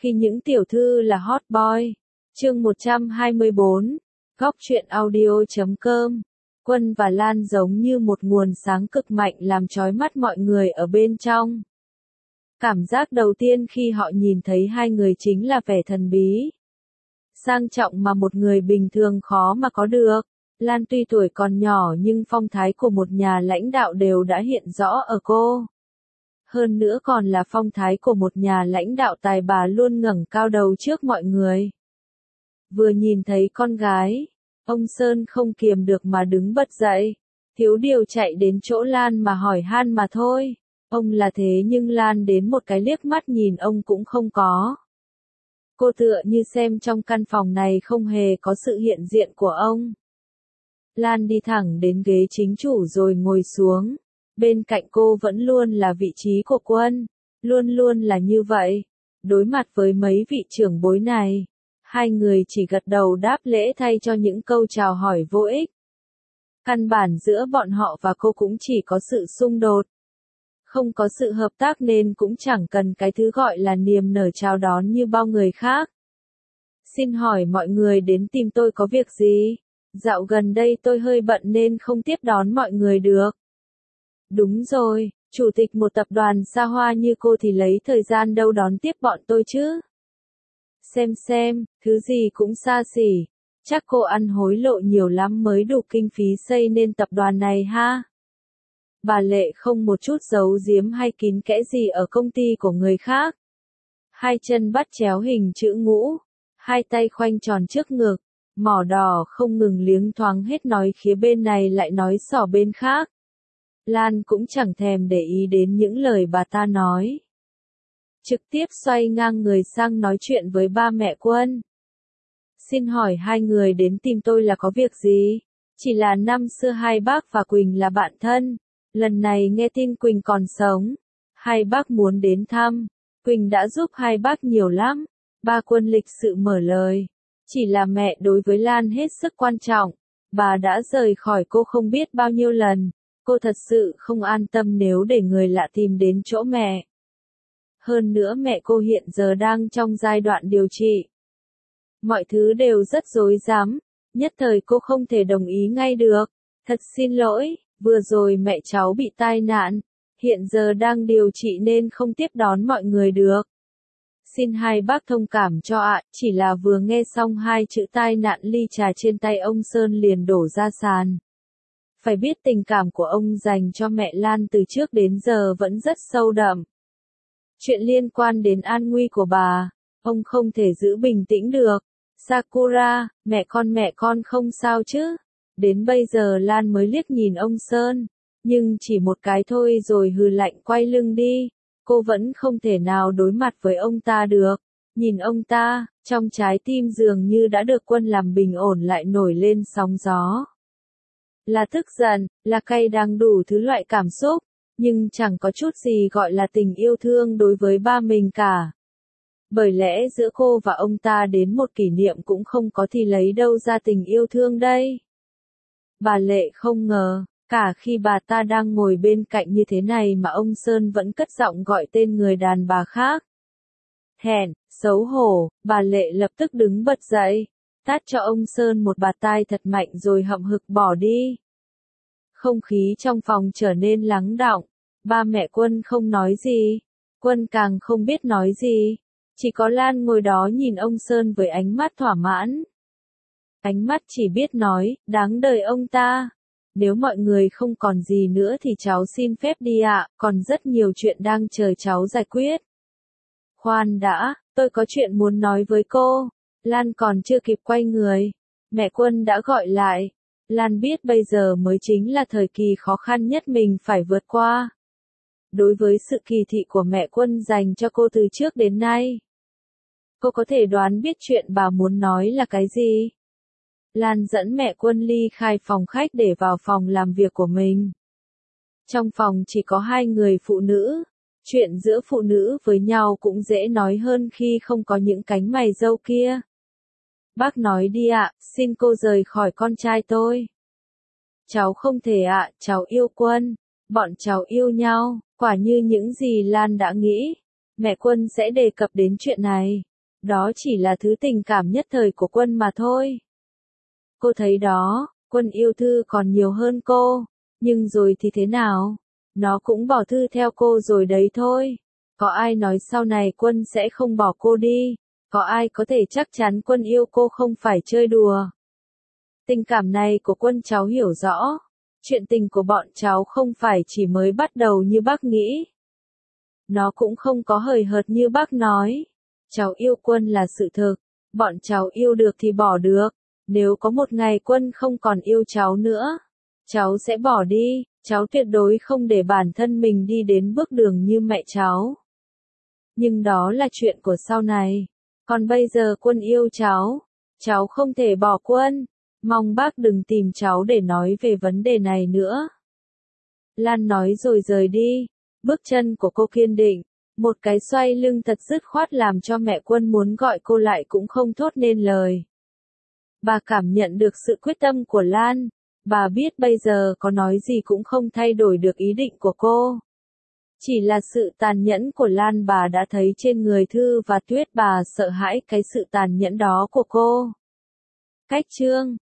Khi những tiểu thư là hot boy. Chương 124. Góc truyện audio.com. Quân và Lan giống như một nguồn sáng cực mạnh làm chói mắt mọi người ở bên trong. Cảm giác đầu tiên khi họ nhìn thấy hai người chính là vẻ thần bí, sang trọng mà một người bình thường khó mà có được. Lan tuy tuổi còn nhỏ nhưng phong thái của một nhà lãnh đạo đều đã hiện rõ ở cô. Hơn nữa còn là phong thái của một nhà lãnh đạo tài bà luôn ngẩng cao đầu trước mọi người. Vừa nhìn thấy con gái, ông Sơn không kiềm được mà đứng bật dậy, thiếu điều chạy đến chỗ Lan mà hỏi han mà thôi. Ông là thế nhưng Lan đến một cái liếc mắt nhìn ông cũng không có. Cô tựa như xem trong căn phòng này không hề có sự hiện diện của ông. Lan đi thẳng đến ghế chính chủ rồi ngồi xuống. Bên cạnh cô vẫn luôn là vị trí của Quân, luôn luôn là như vậy. Đối mặt với mấy vị trưởng bối này, hai người chỉ gật đầu đáp lễ thay cho những câu chào hỏi vô ích. Căn bản giữa bọn họ và cô cũng chỉ có sự xung đột. Không có sự hợp tác nên cũng chẳng cần cái thứ gọi là niềm nở chào đón như bao người khác. Xin hỏi mọi người đến tìm tôi có việc gì? Dạo gần đây tôi hơi bận nên không tiếp đón mọi người được. Đúng rồi, chủ tịch một tập đoàn xa hoa như cô thì lấy thời gian đâu đón tiếp bọn tôi chứ? Xem, thứ gì cũng xa xỉ. Chắc cô ăn hối lộ nhiều lắm mới đủ kinh phí xây nên tập đoàn này ha? Bà Lệ không một chút giấu giếm hay kín kẽ gì ở công ty của người khác. Hai chân bắt chéo hình chữ ngũ, hai tay khoanh tròn trước ngực, mỏ đỏ không ngừng liếng thoáng hết nói khía bên này lại nói xỏ bên khác. Lan cũng chẳng thèm để ý đến những lời bà ta nói. Trực tiếp xoay ngang người sang nói chuyện với ba mẹ Quân. Xin hỏi hai người đến tìm tôi là có việc gì? Chỉ là năm xưa hai bác và Quỳnh là bạn thân. Lần này nghe tin Quỳnh còn sống. Hai bác muốn đến thăm. Quỳnh đã giúp hai bác nhiều lắm. Ba Quân lịch sự mở lời. Chỉ là mẹ đối với Lan hết sức quan trọng. Bà đã rời khỏi cô không biết bao nhiêu lần. Cô thật sự không an tâm nếu để người lạ tìm đến chỗ mẹ. Hơn nữa mẹ cô hiện giờ đang trong giai đoạn điều trị. Mọi thứ đều rất rối rắm, nhất thời cô không thể đồng ý ngay được. Thật xin lỗi, vừa rồi mẹ cháu bị tai nạn, hiện giờ đang điều trị nên không tiếp đón mọi người được. Xin hai bác thông cảm cho ạ, chỉ là vừa nghe xong hai chữ tai nạn ly trà trên tay ông Sơn liền đổ ra sàn. Phải biết tình cảm của ông dành cho mẹ Lan từ trước đến giờ vẫn rất sâu đậm. Chuyện liên quan đến an nguy của bà, ông không thể giữ bình tĩnh được. Sakura, mẹ con không sao chứ? Đến bây giờ Lan mới liếc nhìn ông Sơn, nhưng chỉ một cái thôi rồi hừ lạnh quay lưng đi. Cô vẫn không thể nào đối mặt với ông ta được. Nhìn ông ta, trong trái tim dường như đã được Quân làm bình ổn lại nổi lên sóng gió. Là tức giận, là cay đắng đủ thứ loại cảm xúc, nhưng chẳng có chút gì gọi là tình yêu thương đối với ba mình cả. Bởi lẽ giữa cô và ông ta đến một kỷ niệm cũng không có thì lấy đâu ra tình yêu thương đây. Bà Lệ không ngờ, cả khi bà ta đang ngồi bên cạnh như thế này mà ông Sơn vẫn cất giọng gọi tên người đàn bà khác. Hèn, xấu hổ, bà Lệ lập tức đứng bật dậy, tát cho ông Sơn một bạt tai thật mạnh rồi hậm hực bỏ đi. Không khí trong phòng trở nên lắng đọng, ba mẹ Quân không nói gì, Quân càng không biết nói gì, chỉ có Lan ngồi đó nhìn ông Sơn với ánh mắt thỏa mãn. Ánh mắt chỉ biết nói, đáng đời ông ta. Nếu mọi người không còn gì nữa thì cháu xin phép đi ạ, còn rất nhiều chuyện đang chờ cháu giải quyết. Khoan đã, tôi có chuyện muốn nói với cô. Lan còn chưa kịp quay người, mẹ Quân đã gọi lại. Lan biết bây giờ mới chính là thời kỳ khó khăn nhất mình phải vượt qua. Đối với sự kỳ thị của mẹ Quân dành cho cô từ trước đến nay, cô có thể đoán biết chuyện bà muốn nói là cái gì. Lan dẫn mẹ Quân ly khai phòng khách để vào phòng làm việc của mình. Trong phòng chỉ có hai người phụ nữ. Chuyện giữa phụ nữ với nhau cũng dễ nói hơn khi không có những cánh mày râu kia. Bác nói đi ạ, xin cô rời khỏi con trai tôi. Cháu không thể ạ, cháu yêu Quân. Bọn cháu yêu nhau, quả như những gì Lan đã nghĩ. Mẹ Quân sẽ đề cập đến chuyện này. Đó chỉ là thứ tình cảm nhất thời của Quân mà thôi. Cô thấy đó, Quân yêu Thư còn nhiều hơn cô, nhưng rồi thì thế nào? Nó cũng bỏ Thư theo cô rồi đấy thôi. Có ai nói sau này Quân sẽ không bỏ cô đi? Có ai có thể chắc chắn Quân yêu cô không phải chơi đùa? Tình cảm này của Quân cháu hiểu rõ. Chuyện tình của bọn cháu không phải chỉ mới bắt đầu như bác nghĩ. Nó cũng không có hời hợt như bác nói. Cháu yêu Quân là sự thực. Bọn cháu yêu được thì bỏ được. Nếu có một ngày Quân không còn yêu cháu nữa, cháu sẽ bỏ đi. Cháu tuyệt đối không để bản thân mình đi đến bước đường như mẹ cháu. Nhưng đó là chuyện của sau này. Còn bây giờ Quân yêu cháu. Cháu không thể bỏ Quân. Mong bác đừng tìm cháu để nói về vấn đề này nữa. Lan nói rồi rời đi. Bước chân của cô kiên định. Một cái xoay lưng thật dứt khoát làm cho mẹ Quân muốn gọi cô lại cũng không thốt nên lời. Bà cảm nhận được sự quyết tâm của Lan. Bà biết bây giờ có nói gì cũng không thay đổi được ý định của cô. Chỉ là sự tàn nhẫn của Lan bà đã thấy trên người Thư và Tuyết, bà sợ hãi cái sự tàn nhẫn đó của cô. Cách chương